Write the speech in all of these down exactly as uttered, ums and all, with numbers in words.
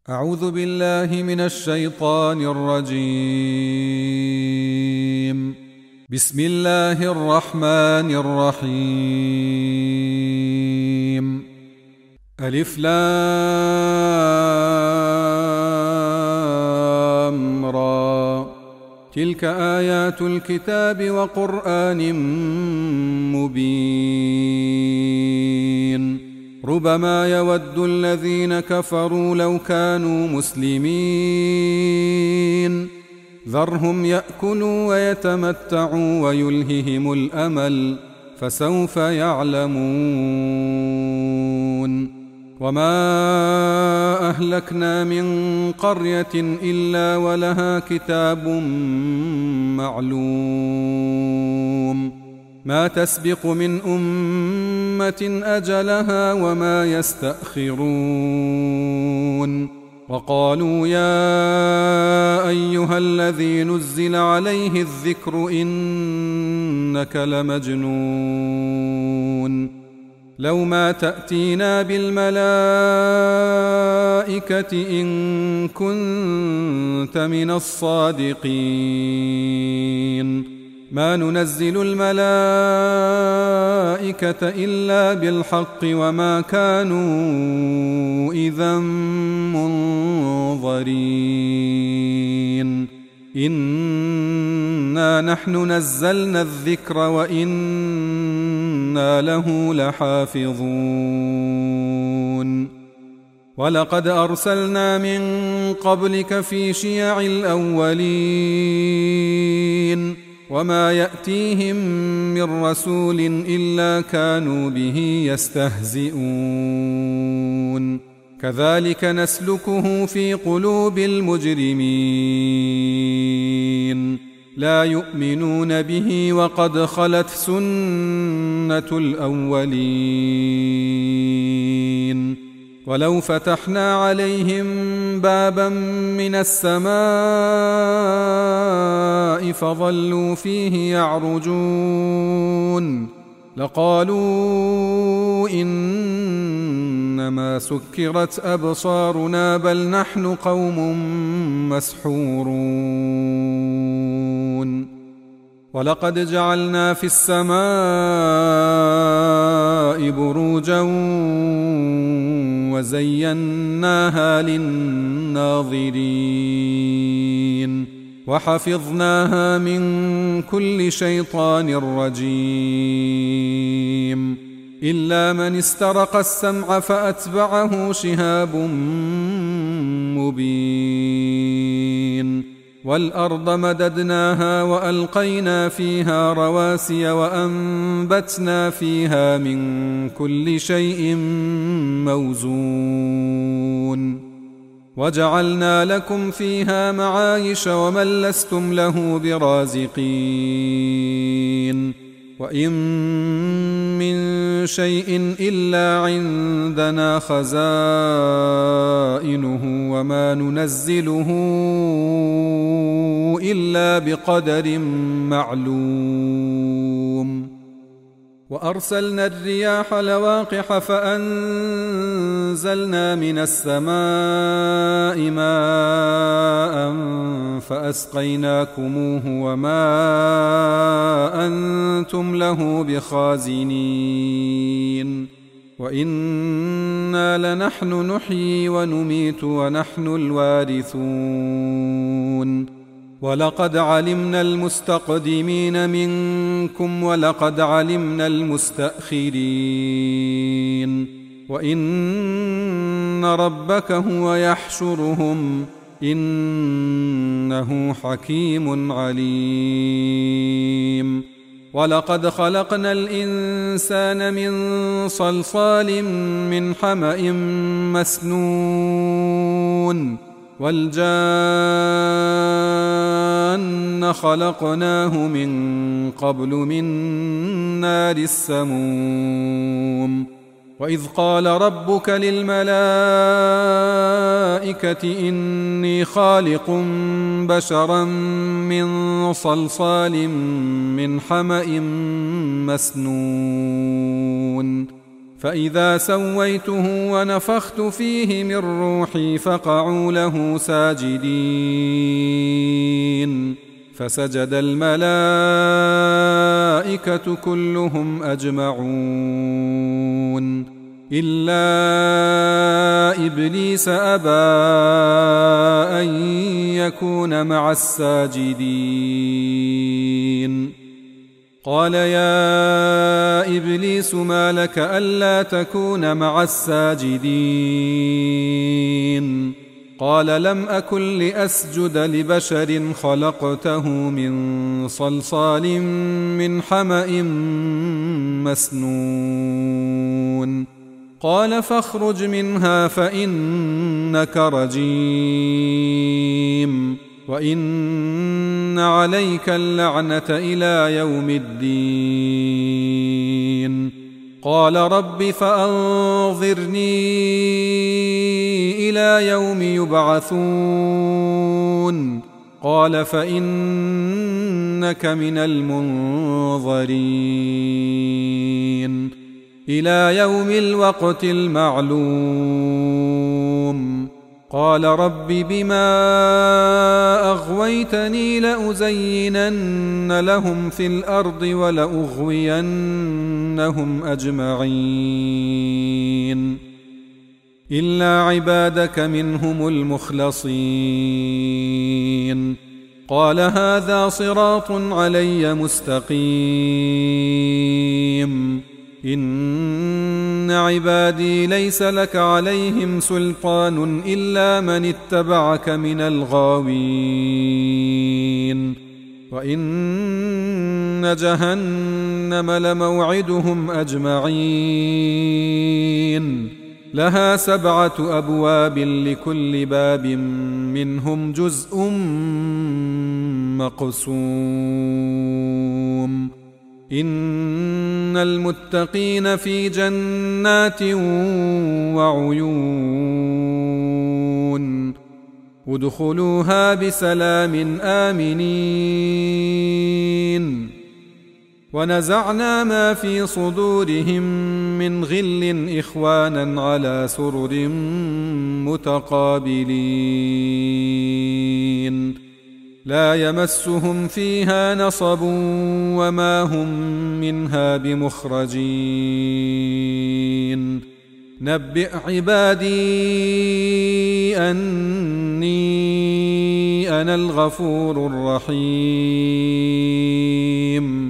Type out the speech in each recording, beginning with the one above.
أعوذ بالله من الشيطان الرجيم. بسم الله الرحمن الرحيم. ألف لام را، تلك آيات الكتاب وقرآن مبين. ربما يود الذين كفروا لو كانوا مسلمين، ذرهم يأكلوا ويتمتعوا ويلههم الأمل، فسوف يعلمون. وما أهلكنا من قرية إلا ولها كتاب معلوم، ما تسبق من أمة أجلها وما يستأخرون. وقالوا يا أيها الذي نزل عليه الذكر إنك لمجنون، لو ما تأتينا بالملائكة إن كنت من الصادقين. ما ننزل الملائكة إلا بالحق وما كانوا إذا منظرين. إنا نحن نزلنا الذكر وإنا له لحافظون. ولقد أرسلنا من قبلك في شيع الأولين، وما يأتيهم من رسول إلا كانوا به يستهزئون. كذلك نسلكه في قلوب المجرمين، لا يؤمنون به وقد خلت سنة الأولين. ولو فتحنا عليهم بابا من السماء فظلوا فيه يعرجون لقالوا إنما سكرت أبصارنا بل نحن قوم مسحورون. ولقد جعلنا في السماء بروجا وزيناها للناظرين وحفظناها من كل شيطان رجيم، إلا من استرق السمع فأتبعه شهاب مبين. والأرض مددناها وألقينا فيها رواسي وأنبتنا فيها من كل شيء موزون، وجعلنا لكم فيها معايش ومن لستم له برازقين. وإن من شيء إلا عندنا خزائنه وما ننزله إلا بقدر معلوم. وأرسلنا الرياح لواقح فأنزلنا من السماء ماء فأسقيناكموه وما أنتم له بخازنين. وإنا لنحن نحيي ونميت ونحن الوارثون. ولقد علمنا المستقدمين منكم ولقد علمنا المستأخرين، وإن ربك هو يحشرهم إنه حكيم عليم. ولقد خلقنا الإنسان من صلصال من حمأ مسنون، والجان خلقناه من قبل من نار السموم. وإذ قال ربك للملائكة إني خالق بشرا من صلصال من حمأ مسنون، فإذا سويته ونفخت فيه من روحي فقعوا له ساجدين فسجد الملائكة كلهم أجمعون إلا إبليس أبى أن يكون مع الساجدين. قال يا إبليس ما لك ألا تكون مع الساجدين؟ قال لم أكن لأسجد لبشر خلقته من صلصال من حمأ مسنون. قال فاخرج منها فإنك رجيم وإن عليك اللعنة إلى يوم الدين. قال رب فأنظرني إلى يوم يبعثون. قال فإنك من المنظرين إلى يوم الوقت المعلوم. قال رب بما أغويتني لأزينن لهم في الأرض ولأغوينهم أجمعين إلا عبادك منهم المخلصين. قال هذا صراط علي مستقيم إن عبادي ليس لك عليهم سلطان إلا من اتبعك من الغاوين. وإن جهنم لموعدهم أجمعين لها سبعة أبواب لكل باب منهم جزء مقسوم. إن المتقين في جنات وعيون ادخلوها بسلام آمنين. ونزعنا ما في صدورهم من غل إخوانا على سرر متقابلين لا يمسهم فيها نصب وما هم منها بمخرجين. نبئ عبادي أني أنا الغفور الرحيم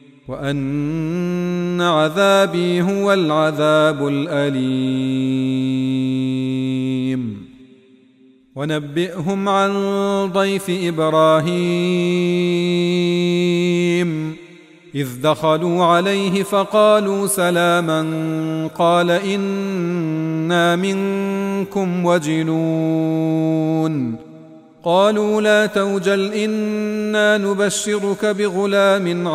وأن عذابي هو العذاب الأليم. ونبئهم عن ضيف إبراهيم إذ دخلوا عليه فقالوا سلاما قال إنا منكم وجلون. قالوا لا توجل إنا نبشرك بغلام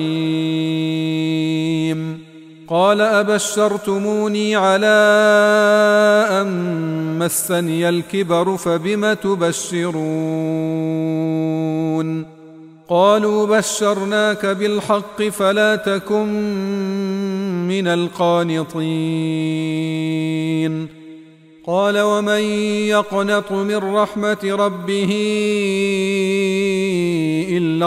عليم. قال أبشرتموني على أن مسني الكبر فبم تبشرون؟ قالوا بشرناك بالحق فلا تكن من القانطين. قال ومن يقنط من رحمة ربه إلا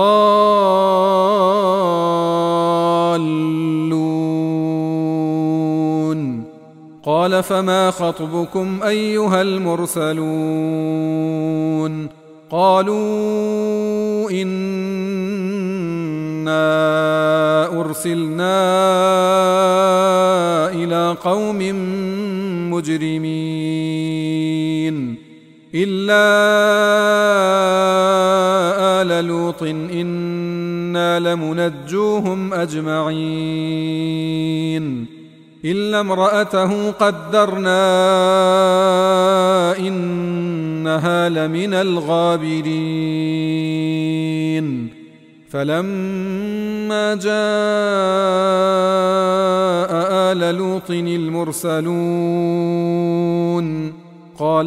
الضالون. قال فما خطبكم أيها المرسلون؟ قالوا إنا أرسلنا إلى قوم مجرمين إلا آل لوط إنا لمنجوهم أجمعين إلا امرأته قدرنا إنها لمن الغابرين. فلما جاء آل لوط المرسلون قال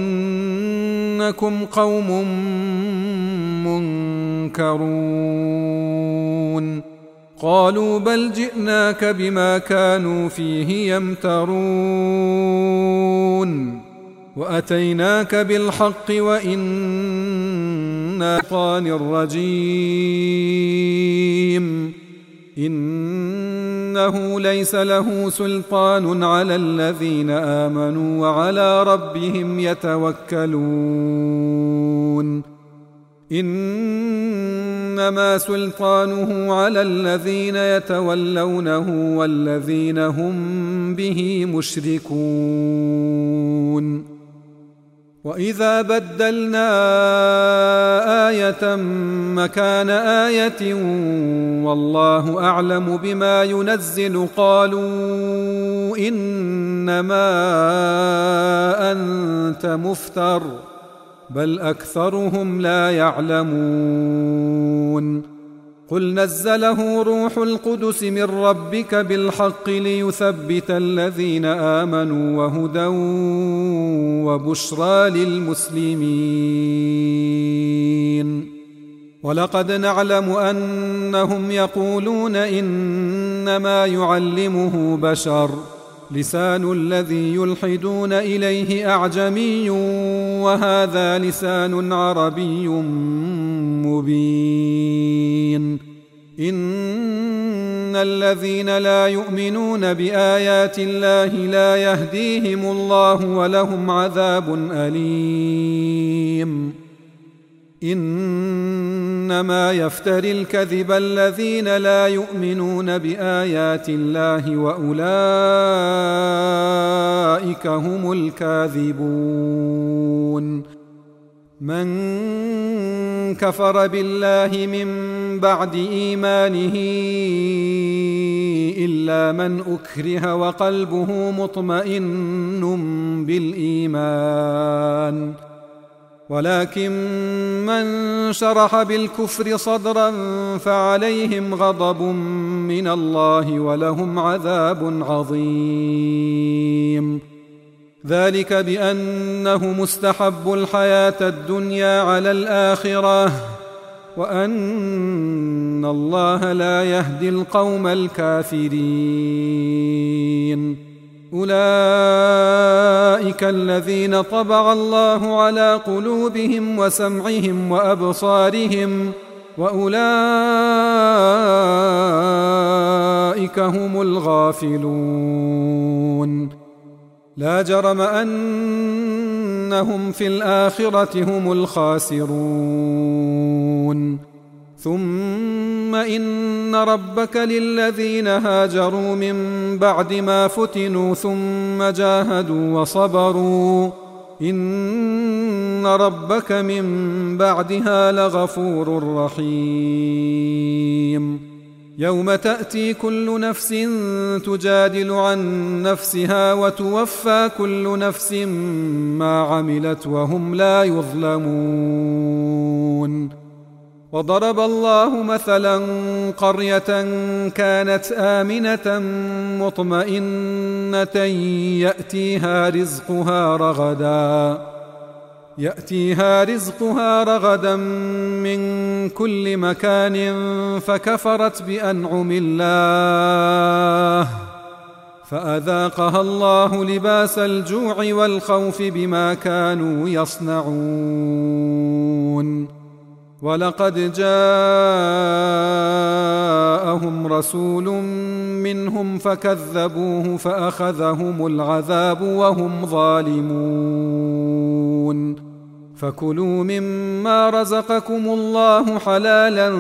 إنكم قوم منكرون. قالوا بل جئناك بما كانوا فيه يمترون وأتيناك بالحق وإنا للشيطان الرجيم إنه ليس له سلطان على الذين آمنوا وعلى ربهم يتوكلون إنما سلطانه على الذين يتولونه والذين هم به مشركون وإذا بدلنا آية مكان آية والله أعلم بما ينزل قالوا إنما أنت مفتر بل أكثرهم لا يعلمون قل نزله روح القدس من ربك بالحق ليثبت الذين آمنوا وهدى وبشرى للمسلمين ولقد نعلم أنهم يقولون إنما يعلمه بشر لسان الذي يلحدون إليه أعجمي وهذا لسان عربي مبين إن الذين لا يؤمنون بآيات الله لا يهديهم الله ولهم عذاب أليم إنما يفتري الكذب الذين لا يؤمنون بآيات الله وأولئك هم الكاذبون من كفر بالله من بعد إيمانه إلا من أكره وقلبه مطمئن بالإيمان ولكن من شرح بالكفر صدرا فعليهم غضب من الله ولهم عذاب عظيم ذلك بأنه مستحب الحياة الدنيا على الآخرة وأن الله لا يهدي القوم الكافرين أولئك الذين طبع الله على قلوبهم وسمعهم وأبصارهم وأولئك هم الغافلون لا جرم أنهم في الآخرة هم الخاسرون ثم إن ربك للذين هاجروا من بعد ما فتنوا ثم جاهدوا وصبروا إن ربك من بعدها لغفور رحيم يوم تأتي كل نفس تجادل عن نفسها وتوفى كل نفس ما عملت وهم لا يظلمون وضرب الله مثلا قرية كانت آمنة مطمئنة يأتيها رزقها رغدا يأتيها رزقها رغدا من كل مكان فكفرت بأنعم الله فأذاقها الله لباس الجوع والخوف بما كانوا يصنعون ولقد جاءهم رسول منهم فكذبوه فأخذهم العذاب وهم ظالمون فكلوا مما رزقكم الله حلالا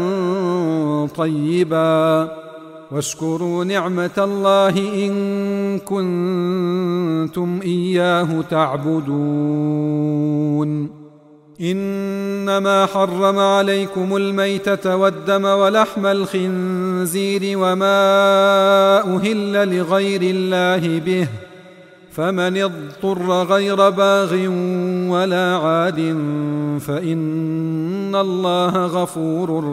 طيبا واشكروا نعمة الله إن كنتم إياه تعبدون إنما حرم عليكم الميتة والدم ولحم الخنزير وما أهل لغير الله به فمن اضطر غير باغ ولا عاد فإن الله غفور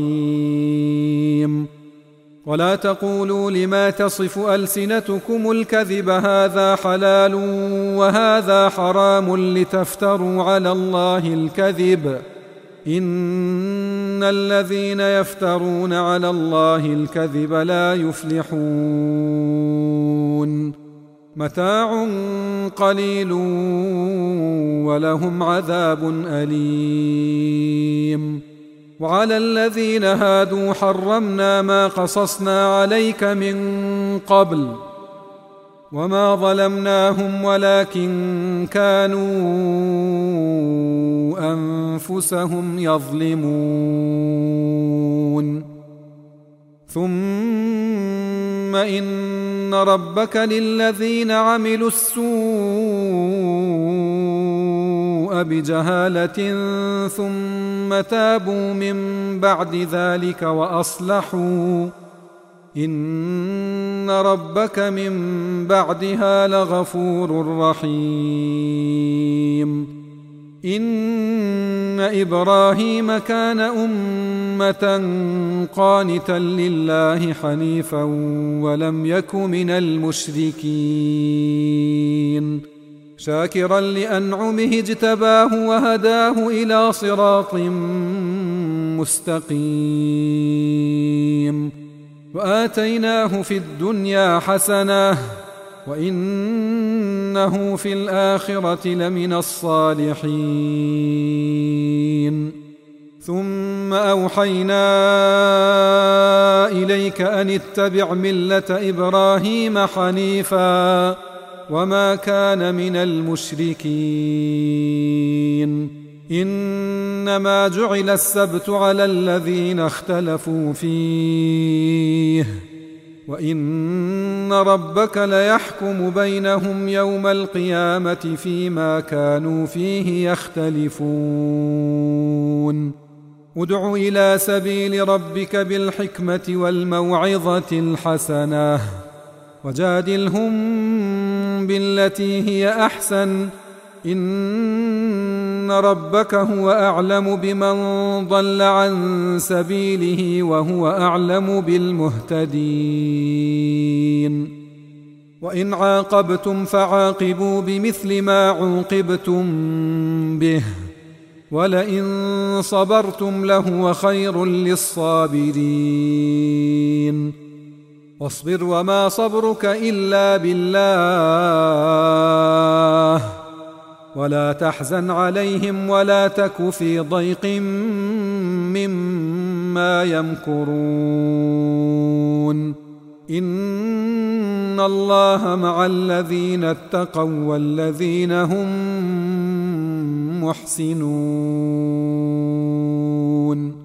رحيم ولا تقولوا لما تصف ألسنتكم الكذب هذا حلال وهذا حرام لتفتروا على الله الكذب إن الذين يفترون على الله الكذب لا يفلحون متاع قليل ولهم عذاب أليم وعلى الذين هادوا حرمنا ما قصصنا عليك من قبل وما ظلمناهم ولكن كانوا أنفسهم يظلمون ثم إن ربك للذين عملوا السوء بجهالة ثم تابوا من بعد ذلك وأصلحوا إن ربك من بعدها لغفور رحيم إن إبراهيم كان أمة قانتا لله حنيفا ولم يك من المشركين شاكرا لأنعمه اجتباه وهداه إلى صراط مستقيم وآتيناه في الدنيا حسنة وإنه في الآخرة لمن الصالحين ثم أوحينا إليك أن اتبع ملة إبراهيم حنيفا وما كان من المشركين إنما جعل السبت على الذين اختلفوا فيه وإن ربك ليحكم بينهم يوم القيامة فيما كانوا فيه يختلفون ادع إلى سبيل ربك بالحكمة والموعظة الحسنة وجادلهم بالتي هي أحسن إن ربك هو أعلم بمن ضل عن سبيله وهو أعلم بالمهتدين وإن عاقبتم فعاقبوا بمثل ما عوقبتم به ولئن صبرتم لهو خير للصابرين واصبر وما صبرك إلا بالله ولا تحزن عليهم ولا تك في ضيق مما يمكرون إن الله مع الذين اتقوا والذين هم محسنون